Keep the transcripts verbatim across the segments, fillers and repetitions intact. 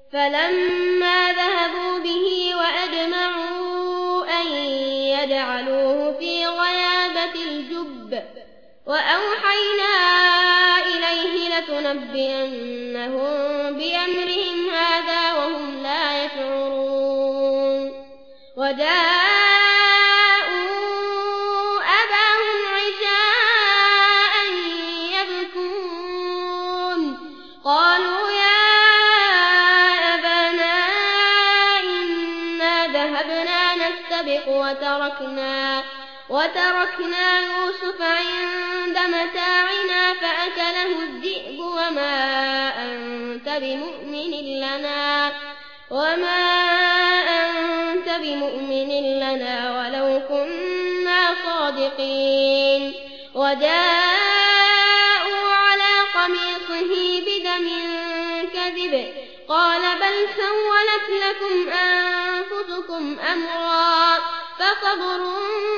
فلما ذهبوا به وأجمعوا أن يجعلوه في غيابة الجب وأوحينا إليه لتنبئنهم بأمرهم هذا وهم لا يشعرون. وجاءوا أباهم عشاء يبكون قالوا يا أبانا إنا ذهبنا نستبق وتركنا وتركنا يوسف عند متاعنا فأكله الذئب وما أنت بمؤمن لنا وما أنت بمؤمن لنا ولو كنا صادقين. وجاءوا على قميصه بدم كذب قال بل سولت لكم أنفسكم أمرا فصبر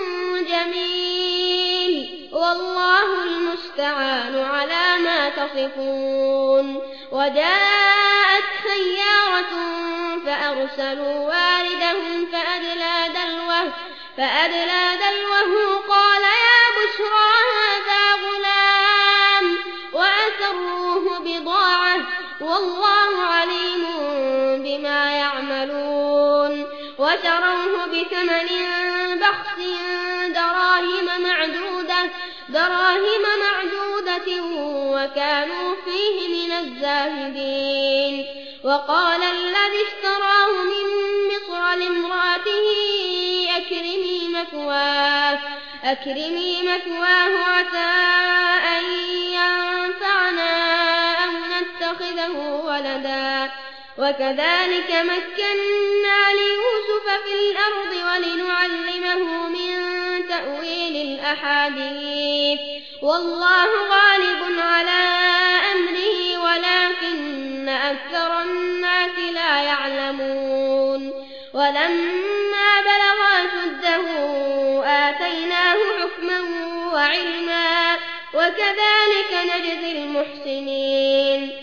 جميل والله المستعان على ما تصفون. وجاءت سيارة فأرسلوا واردهم فأدلى دلوه, فأدلى دلوه قال يا بشرى هذا غلام وأسروه بضاعة والله عليم بما يعملون. وشروه بثمن بخس دراهم معدودة, دراهم معدودة وكانوا فيه من الزاهدين. وقال الذي اشتراه من مصر لامرأته أكرمي مثواه, أكرمي مثواه عسى أن ينفعنا أو نتخذه ولدا. وكذلك مكنا ليوسف في الأرض ولنعلمه من تأويل الأحاديث والله غالب على أمره ولكن أكثر الناس لا يعلمون. ولما بلغ أشده آتيناه حكما وعلما وكذلك نجزي المحسنين.